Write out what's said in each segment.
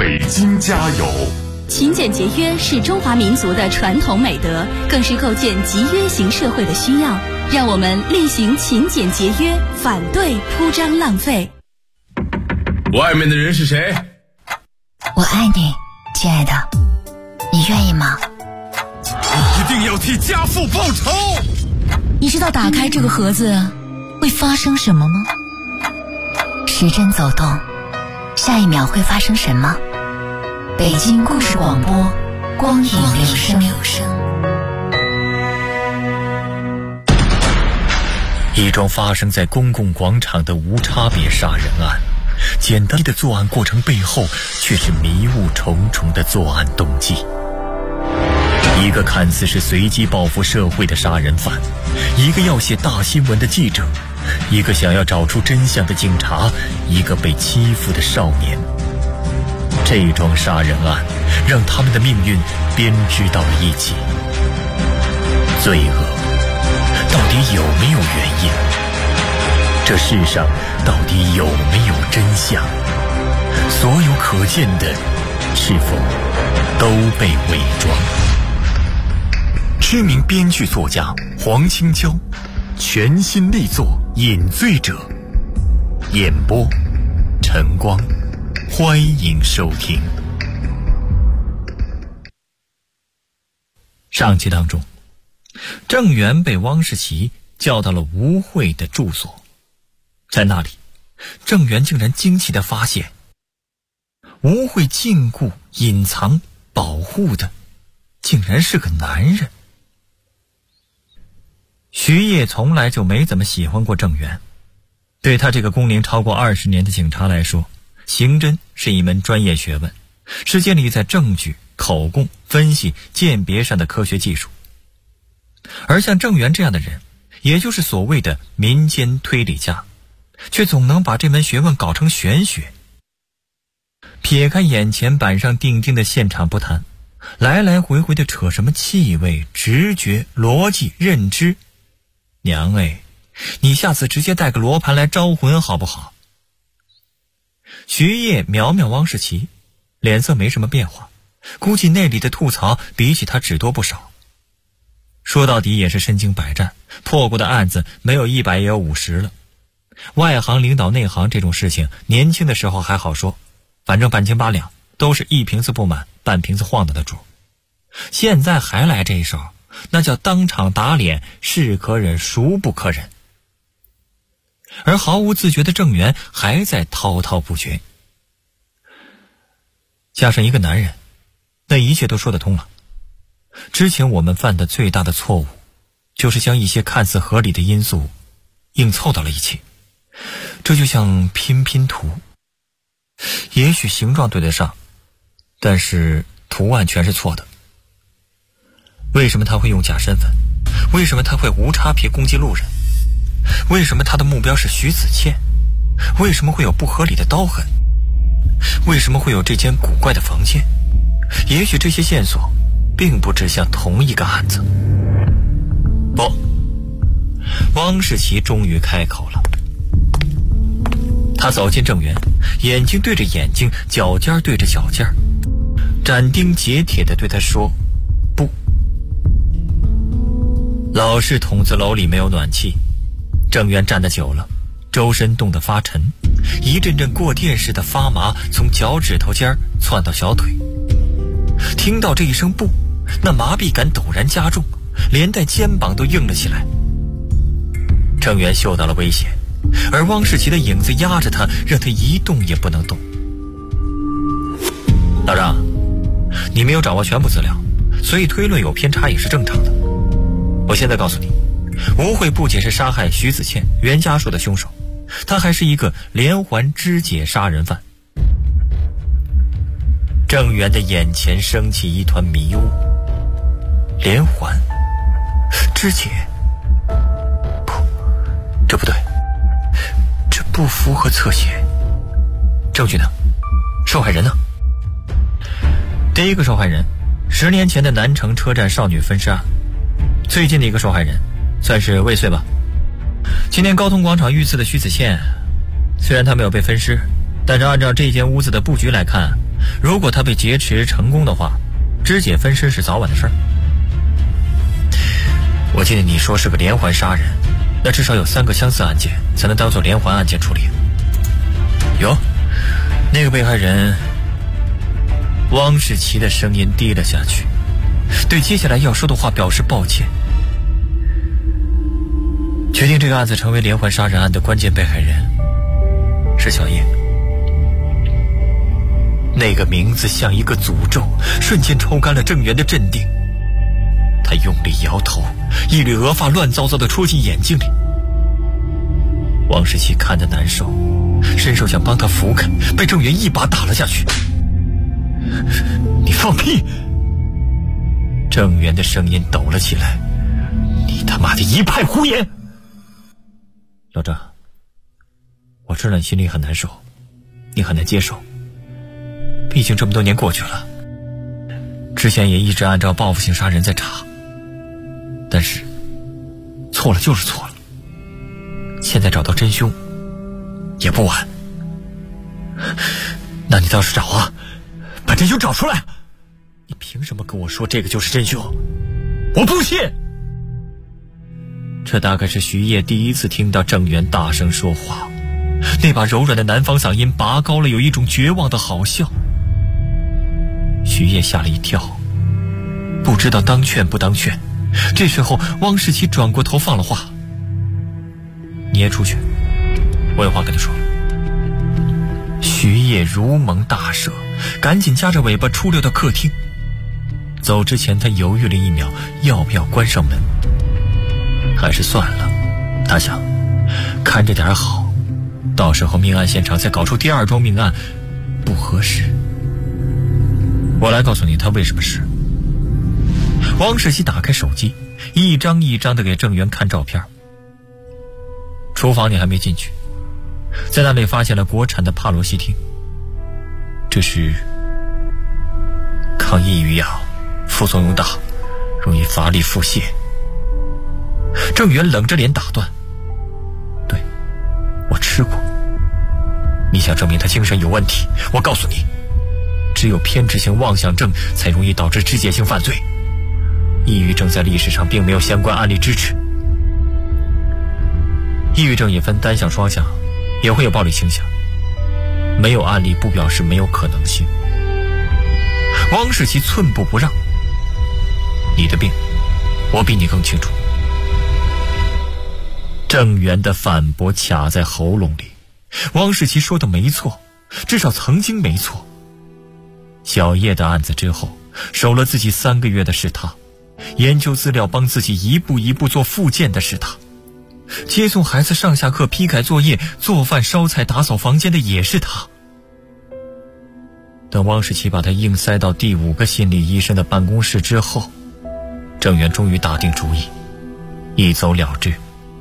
北京加油！ 勤俭节约是中华民族的传统美德，更是构建集约型社会的需要。让我们厉行勤俭节约，反对铺张浪费。 外面的人是谁？ 我爱你，亲爱的，你愿意吗？ 我一定要替家父报仇！ 你知道打开这个盒子会发生什么吗？时针走动，下一秒会发生什么？北京故事广播，光影留声。 一桩发生在公共广场的无差别杀人案，简单的作案过程背后却是迷雾重重的作案动机。一个看似是随机报复社会的杀人犯，一个要写大新闻的记者，一个想要找出真相的警察，一个被欺负的少年。这桩杀人案让他们的命运编织到了一起。罪恶到底有没有原因？这世上到底有没有真相？所有可见的是否都被伪装？知名编剧作家黄青椒全新力作《饮醉者》，演播晨光，欢迎收听。上集当中，郑源被汪世奇叫到了吴慧的住所，在那里，郑源竟然惊奇地发现，吴慧禁锢、隐藏、保护的，竟然是个男人。徐烨从来就没怎么喜欢过郑源，对他这个工龄超过20年的警察来说，刑侦是一门专业学问，是建立在证据、口供、分析、鉴别上的科学技术。而像郑源这样的人，也就是所谓的民间推理家，却总能把这门学问搞成玄学。撇开眼前板上钉钉的现场不谈，来来回回的扯什么气味、直觉、逻辑、认知，娘哎，你下次直接带个罗盘来招魂好不好？徐烨瞄瞄汪世奇，脸色没什么变化，估计那里的吐槽比起他只多不少。说到底也是身经百战，破过的案子没有100也有50了。外行领导内行这种事情，年轻的时候还好说，反正半斤八两，都是一瓶子不满半瓶子晃的主。现在还来这一手，那叫当场打脸，是可忍孰不可忍。而毫无自觉的郑源还在滔滔不绝，加上一个男人，那一切都说得通了。之前我们犯的最大的错误，就是将一些看似合理的因素硬凑到了一起。这就像拼图，也许形状对得上，但是图案全是错的。为什么他会用假身份？为什么他会无差别攻击路人？为什么他的目标是徐子倩？为什么会有不合理的刀痕？为什么会有这间古怪的房间？也许这些线索并不指向同一个案子。不，汪世奇终于开口了。他走进郑源，眼睛对着眼睛，脚尖对着脚尖，斩钉截铁地对他说：不。老式筒子楼里没有暖气，郑源站得久了，周身冻得发沉，一阵阵过电似的发麻从脚趾头尖窜到小腿。听到这一声不，那麻痹感陡然加重，连带肩膀都硬了起来。郑源嗅到了危险，而汪世奇的影子压着他，让他一动也不能动。老张，你没有掌握全部资料，所以推论有偏差也是正常的。我现在告诉你，吴慧不仅是杀害徐子倩、袁家树的凶手，他还是一个连环肢解杀人犯。郑源的眼前升起一团迷雾，连环肢解，不，这不对，这不符合侧写。证据呢？受害人呢？第一个受害人，10年前的南城车站少女分尸案。最近的一个受害人，算是未遂吧。今天高通广场遇刺的徐子倩，虽然她没有被分尸，但是按照这间屋子的布局来看， 如果他被劫持成功的话，肢解分尸是早晚的事儿。我记得你说是个连环杀人，那至少有3个相似案件才能当做连环案件处理。有，那个被害人汪世奇的声音低了下去，对接下来要说的话表示抱歉。决定这个案子成为连环杀人案的关键被害人是小叶。那个名字像一个诅咒，瞬间抽干了郑源的镇定。他用力摇头，一缕额发乱糟糟地戳进眼睛里。汪世奇看得难受，伸手想帮他扶开，被郑源一把打了下去。你放屁！郑源的声音抖了起来，你他妈的一派胡言！老郑，我知道你心里很难受，你很难接受，毕竟这么多年过去了，之前也一直按照报复性杀人在查，但是错了就是错了，现在找到真凶也不晚。那你倒是找啊，把真凶找出来！你凭什么跟我说这个就是真凶？我不信！这大概是徐烨第一次听到郑源大声说话，那把柔软的南方嗓音拔高了，有一种绝望的好笑。徐烨吓了一跳，不知道当劝不当劝。这时候汪世奇转过头放了话：你也出去，我有话跟他说。徐烨如蒙大赦，赶紧夹着尾巴出溜到客厅。走之前他犹豫了1秒，要不要关上门，还是算了。他想看着点好，到时候命案现场再搞出第2桩命案不合适。我来告诉你他为什么是。汪世奇打开手机，一张一张地给郑源看照片。厨房你还没进去，在那里发现了国产的帕罗西汀，这是抗抑郁药，副作用大，容易乏力腹泻。郑源冷着脸打断：对，我吃过。你想证明他精神有问题，我告诉你，只有偏执性妄想症才容易导致肢解性犯罪，抑郁症在历史上并没有相关案例支持。抑郁症也分单向双向，也会有暴力倾向，没有案例不表示没有可能性。汪世奇寸步不让：你的病我比你更清楚。郑源的反驳卡在喉咙里，汪世奇说的没错，至少曾经没错。小叶的案子之后，守了自己3个月的是他，研究资料帮自己一步一步做复健的是他，接送孩子上下课、批改作业、做饭、烧菜、打扫房间的也是他。等汪世奇把他硬塞到第5个心理医生的办公室之后，郑源终于打定主意，一走了之。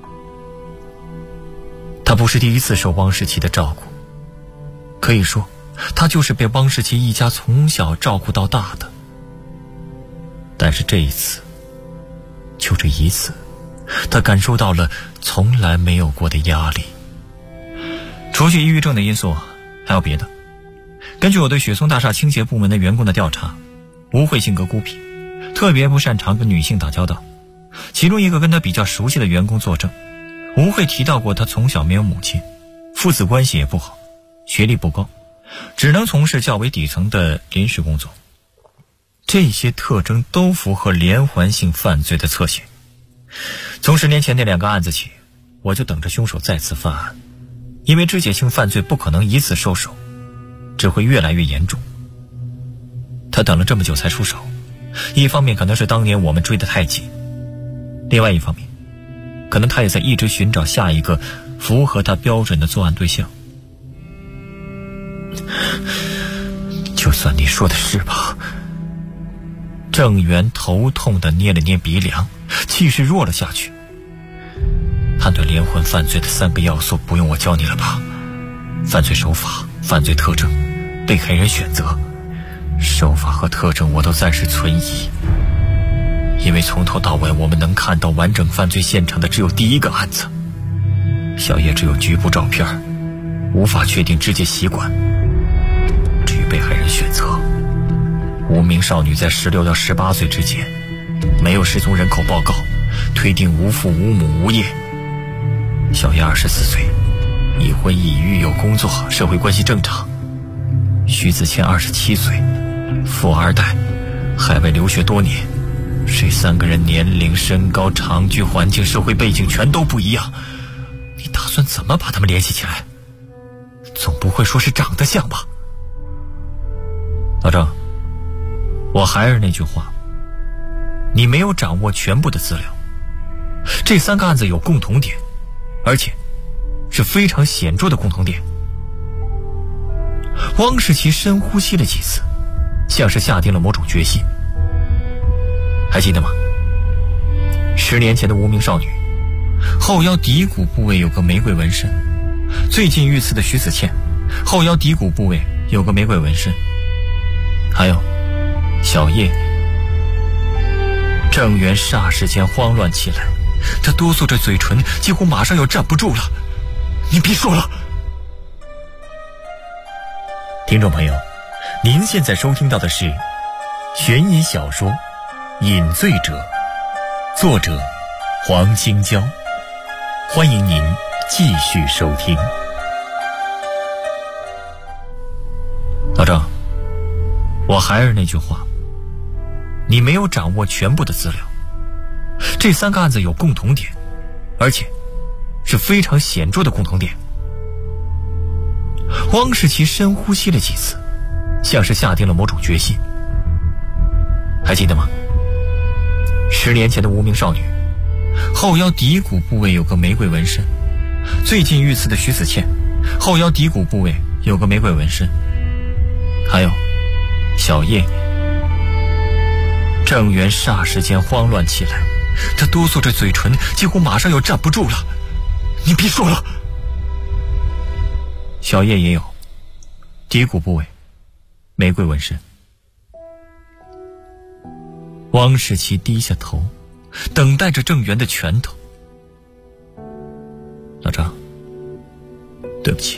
他不是第一次受汪世奇的照顾，可以说他就是被汪世奇一家从小照顾到大的。但是这一次，就这一次，他感受到了从来没有过的压力。除去抑郁症的因素，还有别的。根据我对雪松大厦清洁部门的员工的调查，吴慧性格孤僻，特别不擅长跟女性打交道。其中一个跟他比较熟悉的员工作证，吴慧提到过他从小没有母亲，父子关系也不好，学历不高，只能从事较为底层的临时工作。这些特征都符合连环性犯罪的侧写。从10年前那2个案子起，我就等着凶手再次犯案，因为肢解性犯罪不可能一次收手，只会越来越严重。他等了这么久才出手，一方面可能是当年我们追得太紧，另外一方面可能他也在一直寻找下一个符合他标准的作案对象。就算你说的是吧。郑源头痛地捏了捏鼻梁，气势弱了下去。判断连环犯罪的3个要素不用我教你了吧？犯罪手法、犯罪特征、被害人选择。手法和特征我都暂时存疑，因为从头到尾我们能看到完整犯罪现场的只有第1个案子。小叶只有局部照片，无法确定肢解习惯。至于被害人选择。无名少女在16到18岁之间，没有失踪人口报告，推定无父无母无业。小叶24岁，已婚已育，有工作，社会关系正常。徐子谦27岁，富二代，海外留学多年。这3个人年龄、身高、长居环境、社会背景全都不一样，你打算怎么把他们联系起来？总不会说是长得像吧？老郑，我还是那句话，你没有掌握全部的资料。这3个案子有共同点，而且是非常显著的共同点。汪世奇深呼吸了几次，像是下定了某种决心。还记得吗？10年前的无名少女，后腰骶骨部位有个玫瑰纹身；最近遇刺的徐子倩，后腰骶骨部位有个玫瑰纹身。还有小叶，郑源霎时间慌乱起来，他哆嗦着嘴唇，几乎马上要站不住了。你别说了。听众朋友，您现在收听到的是悬疑小说《饮醉者》，作者黄金娇，欢迎您继续收听。老郑，我还是那句话，你没有掌握全部的资料。这3个案子有共同点，而且是非常显著的共同点。汪世奇深呼吸了几次，像是下定了某种决心。还记得吗？10年前的无名少女，后腰骶骨部位有个玫瑰纹身；最近遇刺的徐子倩，后腰骶骨部位有个玫瑰纹身。还有小叶，郑源霎时间慌乱起来，他哆嗦着嘴唇，几乎马上要站不住了。你别说了。小叶也有骶骨部位玫瑰纹身。汪世奇低下头，等待着郑源的拳头。老张，对不起，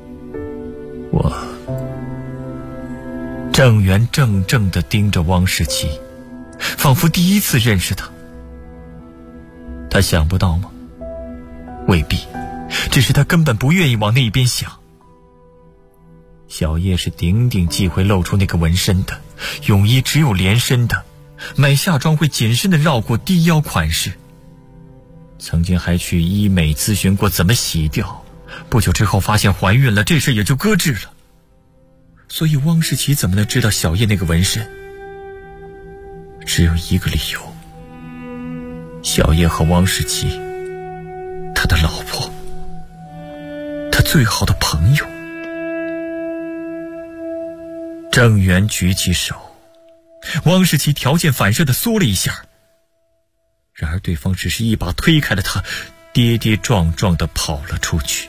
郑源怔怔地盯着汪世奇，仿佛第一次认识他。他想不到吗？未必，只是他根本不愿意往那一边想。小叶是顶顶忌讳露出那个纹身的，泳衣只有连身的，买夏装会谨慎地绕过低腰款式。曾经还去医美咨询过怎么洗掉，不久之后发现怀孕了，这事也就搁置了。所以汪世奇怎么能知道小叶那个纹身？只有一个理由，小叶和汪世奇，他的老婆，他最好的朋友。郑源举起手，汪世奇条件反射地缩了一下，然而对方只是一把推开了他，跌跌撞撞地跑了出去。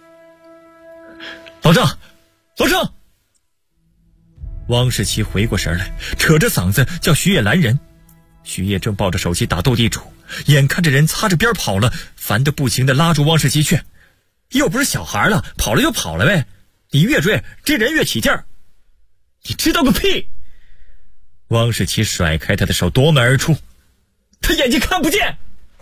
老郑，老郑！汪世奇回过神来，扯着嗓子叫徐烨拦人。徐烨正抱着手机打斗地主，眼看着人擦着边跑了，烦得不行地拉住汪世奇劝：又不是小孩了，跑了就跑了呗，你越追这人越起劲儿。你知道个屁！汪世奇甩开他的手，夺门而出。他眼睛看不见。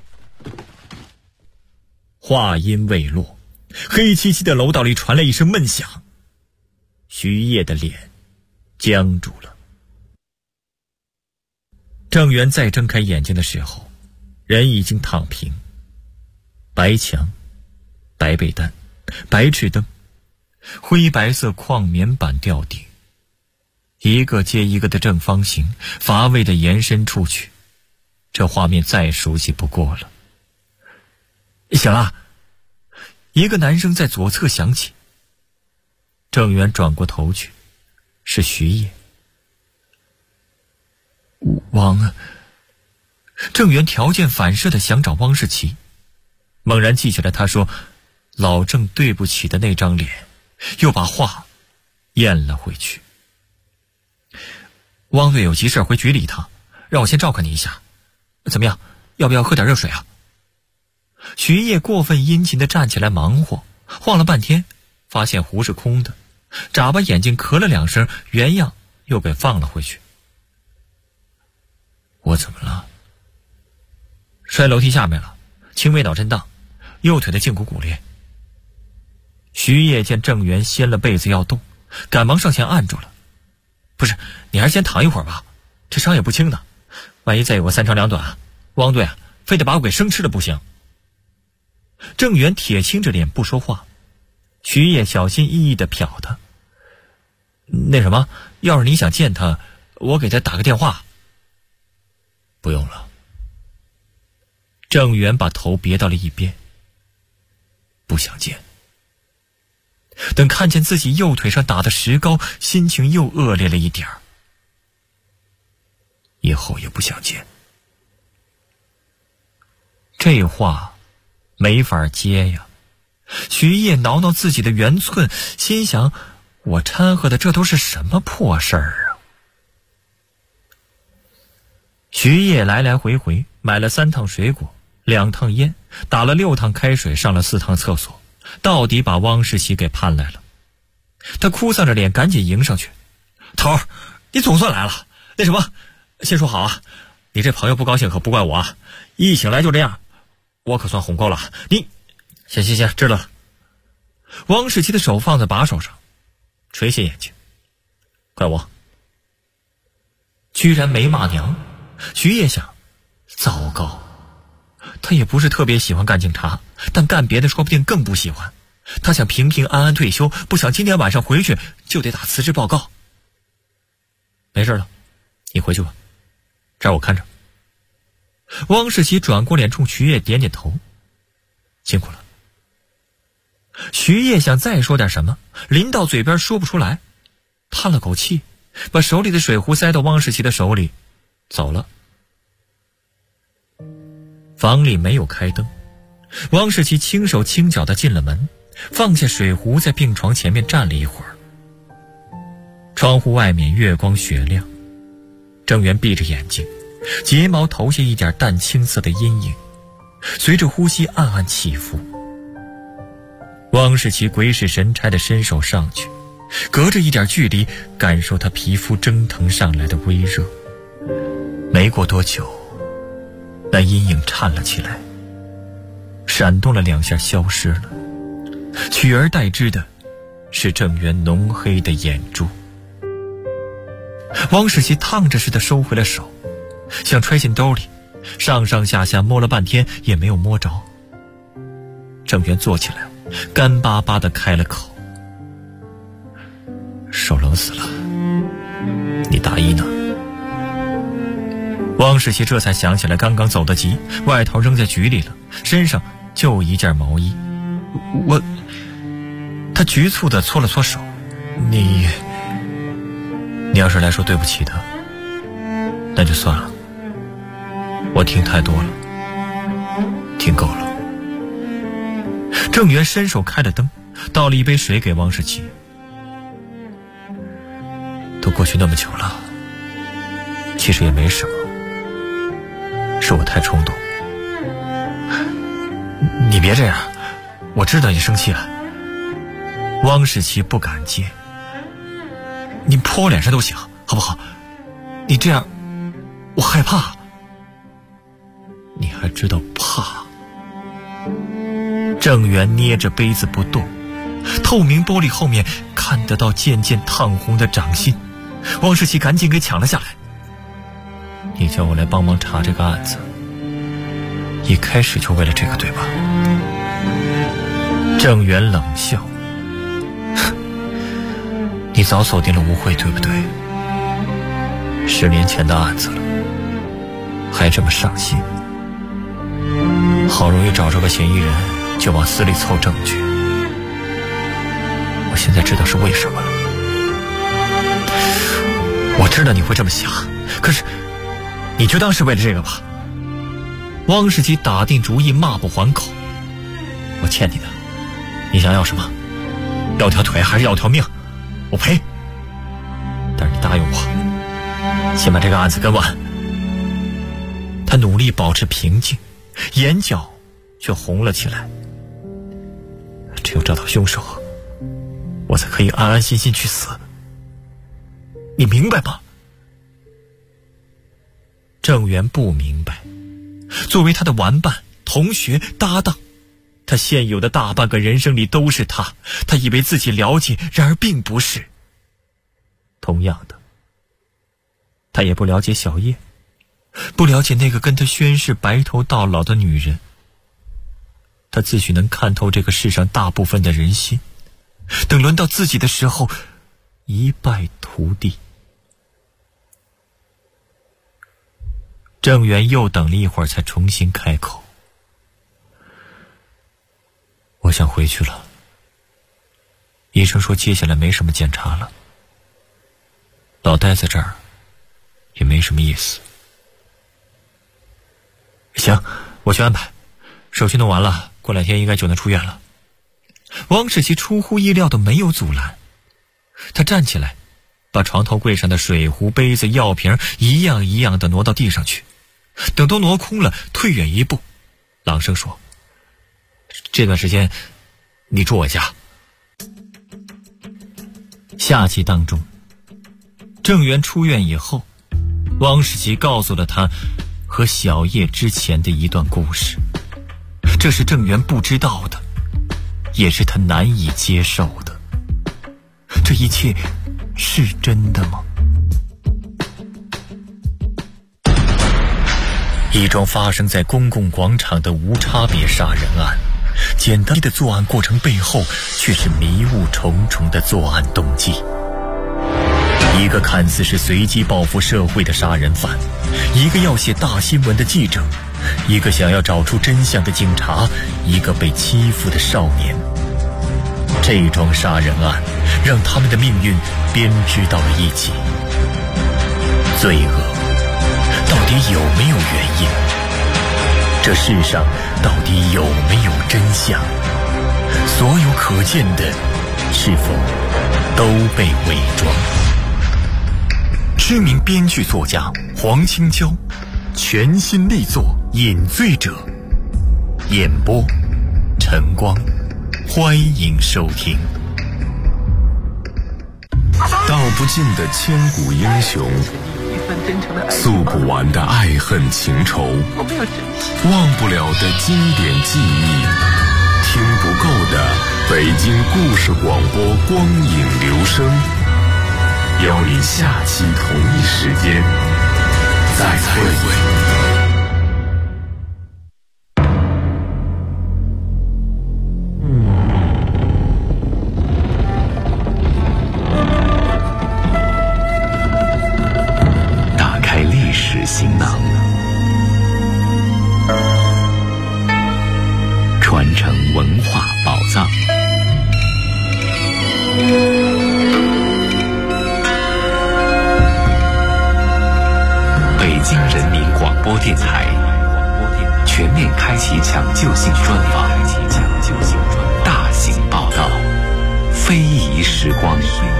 话音未落，黑漆漆的楼道里传来一声闷响，徐烨的脸僵住了。郑源再睁开眼睛的时候，人已经躺平。白墙、白被单、白炽灯，灰白色矿棉板吊顶，一个接一个的正方形乏味地延伸出去，这画面再熟悉不过了。醒了！一个男声在左侧响起。郑源转过头去，是徐烨。郑源条件反射地想找汪世奇，猛然记起来他说老郑对不起的那张脸，又把话咽了回去。汪队有急事回局里一趟，让我先照看你一下，怎么样？要不要喝点热水啊？徐烨过分殷勤地站起来忙活，晃了半天，发现壶是空的， 眨巴眼睛咳了2声，原样又给放了回去。我怎么了？摔楼梯下面了，轻微脑震荡，右腿的胫骨骨裂。徐烨见郑源掀了被子要动，赶忙上前按住了。不是，你还是先躺一会儿吧，这伤也不轻的，万一再有个3长2短，汪队啊，非得把我给生吃了不行。郑源铁青着脸不说话，徐烨小心翼翼地瞟他。那什么，要是你想见他，我给他打个电话。不用了。郑源把头别到了一边。不想见。等看见自己右腿上打的石膏，心情又恶劣了一点儿。以后也不想见。这话没法接呀。徐烨挠挠自己的圆寸，心想，我掺和的这都是什么破事儿啊。徐烨来来回回买了3趟水果，2趟烟，打了6趟开水，上了4趟厕所，到底把汪世奇给盼来了。他哭丧着脸赶紧迎上去。头儿，你总算来了。那什么，先说好啊，你这朋友不高兴可不怪我啊，一醒来就这样，我可算哄够了。你行，知道了。汪世奇的手放在把手上，垂下眼睛。怪我。居然没骂娘。徐烨想，糟糕，他也不是特别喜欢干警察，但干别的说不定更不喜欢。他想平平安安退休，不想今天晚上回去就得打辞职报告。没事了，你回去吧，这儿我看着。汪世奇转过脸冲徐烨点点头，辛苦了。徐烨想再说点什么，临到嘴边说不出来，叹了口气，把手里的水壶塞到汪世奇的手里，走了。房里没有开灯，汪世奇轻手轻脚地进了门，放下水壶，在病床前面站了一会儿。窗户外面月光雪亮，郑源闭着眼睛，睫毛投下一点淡青色的阴影，随着呼吸暗暗起伏。汪世奇鬼使神差地伸手上去，隔着一点距离感受他皮肤蒸腾上来的微热。没过多久，那阴影颤了起来，闪动了2下消失了，取而代之的是郑源浓黑的眼珠。汪世奇烫着似的收回了手，想揣进兜里，上上下下摸了半天也没有摸着。郑源坐起来，干巴巴地开了口：手冷死了，你大衣呢？汪世奇这才想起来刚刚走得急，外套扔在局里了，身上就一件毛衣。他局促地搓了搓手。你要是来说对不起的，那就算了，我听太多了，听够了。郑源伸手开了灯，倒了一杯水给汪世奇。都过去那么久了，其实也没什么，是我太冲动。你别这样，我知道你生气了。汪世奇不敢接。你泼我脸上都行，好不好？你这样我害怕。你还知道怕？郑源捏着杯子不动，透明玻璃后面看得到渐渐烫红的掌心。汪世奇赶紧给抢了下来。你叫我来帮忙查这个案子，一开始就为了这个对吧？郑源冷笑，你早锁定了吴慧对不对？10年前的案子了，还这么上心，好容易找着个嫌疑人就往死里凑证据。我现在知道是为什么了。我知道你会这么想，可是你就当是为了这个吧。汪世奇打定主意骂不还口。我欠你的，你想要什么？要条腿还是要条命？我赔。但是你答应我，先把这个案子跟完。他努力保持平静，眼角却红了起来。只有找到凶手，我我才可以安安心心去死。你明白吗？郑源不明白，作为他的玩伴、同学、搭档，他现有的大半个人生里都是他，他以为自己了解，然而并不是。同样的，他也不了解小叶，不了解那个跟他宣誓白头到老的女人。他自诩能看透这个世上大部分的人心，等轮到自己的时候，一败涂地。郑源又等了一会儿才重新开口：我想回去了，医生说接下来没什么检查了，老待在这儿也没什么意思。行，我去安排，手续弄完了，过2天应该就能出院了。汪世奇出乎意料的没有阻拦，他站起来，把床头柜上的水壶、杯子、药瓶一样一样的挪到地上去。等都挪空了，退远一步，朗声说：这段时间你住我家。夏季当中，郑源出院以后，汪世奇告诉了他和小叶之前的一段故事，这是郑源不知道的，也是他难以接受的。这一切是真的吗？一桩发生在公共广场的无差别杀人案，简单的作案过程背后却是迷雾重重的作案动机。一个看似是随机报复社会的杀人犯，一个要写大新闻的记者，一个想要找出真相的警察，一个被欺负的少年。这桩杀人案让他们的命运编织到了一起。罪恶到底有没有原因？这世上到底有没有真相？所有可见的是否都被伪装？知名编剧作家黄青椒全新力作《饮醉者》，演播晨光，欢迎收听。 道不尽的千古英雄，诉不完的爱恨情仇，忘不了的经典记忆，听不够的北京故事广播光影留声，邀你下期同一时间再会。行囊，传承文化宝藏。北京人民广播电台全面开启抢救性专访，大型报道，非遗时光。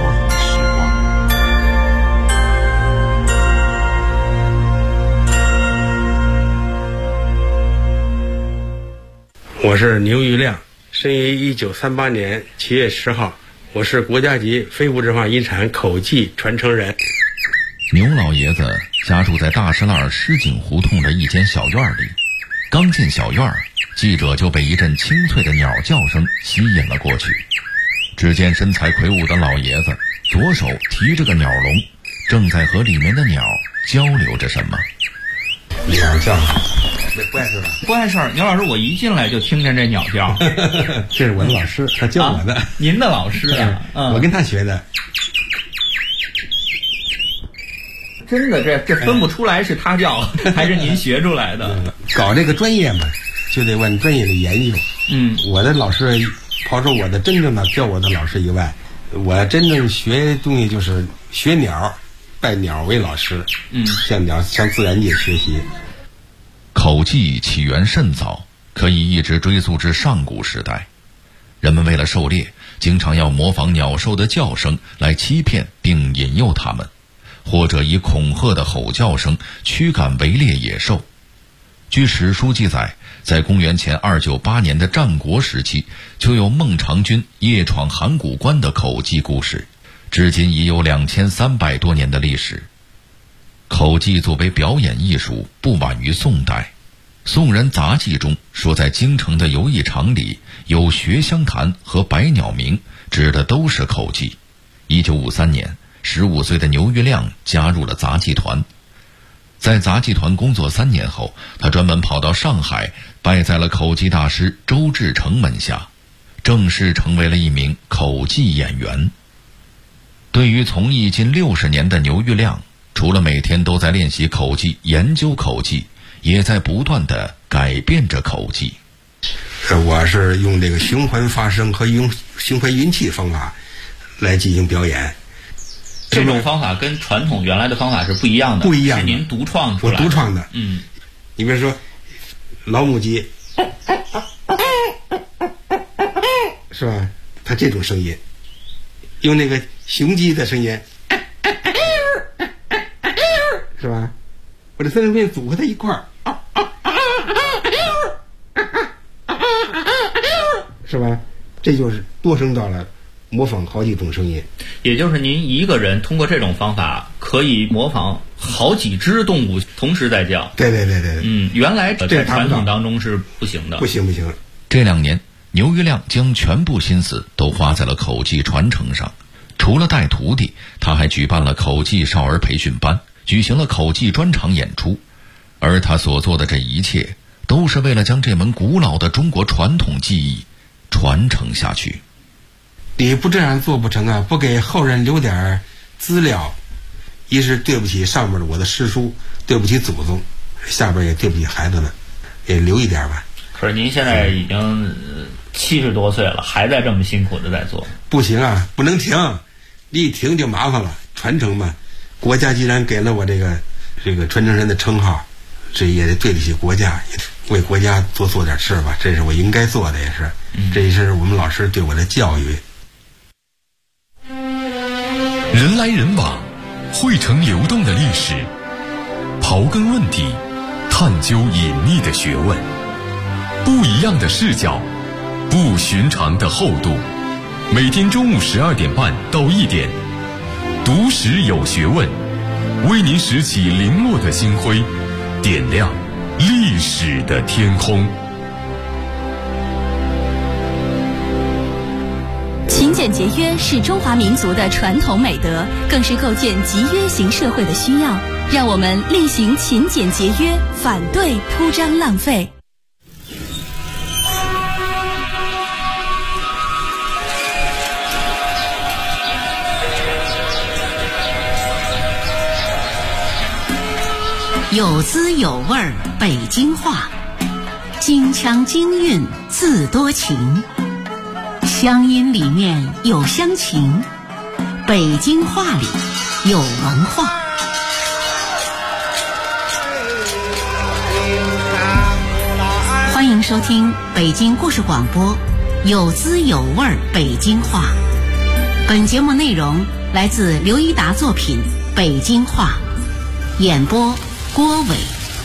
我是牛玉亮，生于1938年7月10号，我是国家级非物质文化遗产口技传承人。 牛老爷子家住在大石栏石井胡同的一间小院里，刚进小院，记者就被一阵清脆的鸟叫声吸引了过去。只见身材魁梧的老爷子左手提着个鸟笼，正在和里面的鸟交流着什么。 鸟叫不碍事吧？ 不碍事儿，牛老师，我一进来就听见这鸟叫。 这是我的老师，他教我的。 您的老师啊？ 我跟他学的。 真的，这分不出来是他叫还是您学出来的。 搞这个专业嘛，就得往专业的研究。我的老师，抛出我的真正的教我的老师以外，我真正学东西就是学鸟，拜鸟为老师。向自然界学习。 口技起源甚早，可以一直追溯至上古时代。人们为了狩猎，经常要模仿鸟兽的叫声来欺骗并引诱它们，或者以恐吓的吼叫声驱赶围猎野兽。 据史书记载，在公元前298年的战国时期，就有孟尝君夜闯函谷关的口技故事，至今已有2300多年的历史。口技作为表演艺术，不晚于宋代。宋人杂记中说，在京城的游艺场里有学香坛和百鸟鸣，指的都是口技。1953年，15岁的牛玉亮加入了杂技团。在杂技团工作3年后，他专门跑到上海，拜在了口技大师周志成门下，正式成为了一名口技演员。对于从艺近60年的牛玉亮，除了每天都在练习口技、研究口技，也在不断地改变着口技。 我是用这个循环发声和用循环运气方法来进行表演。 这种方法跟传统原来的方法是不一样的， 不一样的， 是您独创出来的。 我独创的。你比如说老母鸡，是吧？它这种声音，用那个雄鸡的声音，是吧？我这3种声音组合在一块儿，是吧？这就是多声道了，模仿好几种声音。 也就是您一个人通过这种方法可以模仿好几只动物同时在叫。 对。 原来在传统当中是不行的。 不行。 这2年，牛玉亮将全部心思都花在了口技传承上。除了带徒弟，他还举办了口技少儿培训班，举行了口技专场演出。而他所做的这一切，都是为了将这门古老的中国传统技艺传承下去。 你不这样做不成啊！不给后人留点资料，一是对不起上面的我的师叔，对不起祖宗，下边也对不起孩子们，也留一点吧。 可是您现在已经70多岁了，还在这么辛苦的在做。 不行啊，不能停，你一停就麻烦了。传承嘛，国家既然给了我这个传承人的称号，这也得对得起国家，也为国家做点事吧，这是我应该做的，也是，这也是我们老师对我的教育。 人来人往，汇成流动的历史，刨根问底，探究隐秘的学问，不一样的视角，不寻常的厚度。每天中午12点半到1点，读史有学问，为您拾起零落的星辉，点亮历史的天空。 勤俭节约是中华民族的传统美德，更是构建集约型社会的需要。让我们力行勤俭节约，反对铺张浪费。 有滋有味儿北京话，京腔京韵字多情，乡音里面有乡情，北京话里有文化。欢迎收听北京故事广播，有滋有味儿北京话。本节目内容来自刘一达作品《北京话》，演播郭伟。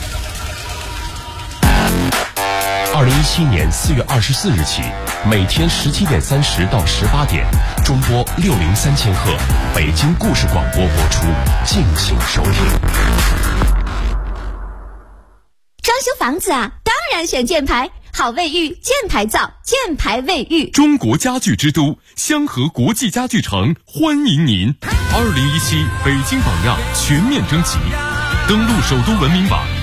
2017年4月24日起，每天17点30到18点，中波603千赫，北京故事广播播出，敬请收听。 装修房子啊，当然选箭牌，好卫浴，箭牌造，箭牌卫浴。 中国家具之都香河国际家具城欢迎您！2017北京榜样全面征集，登录首都文明网。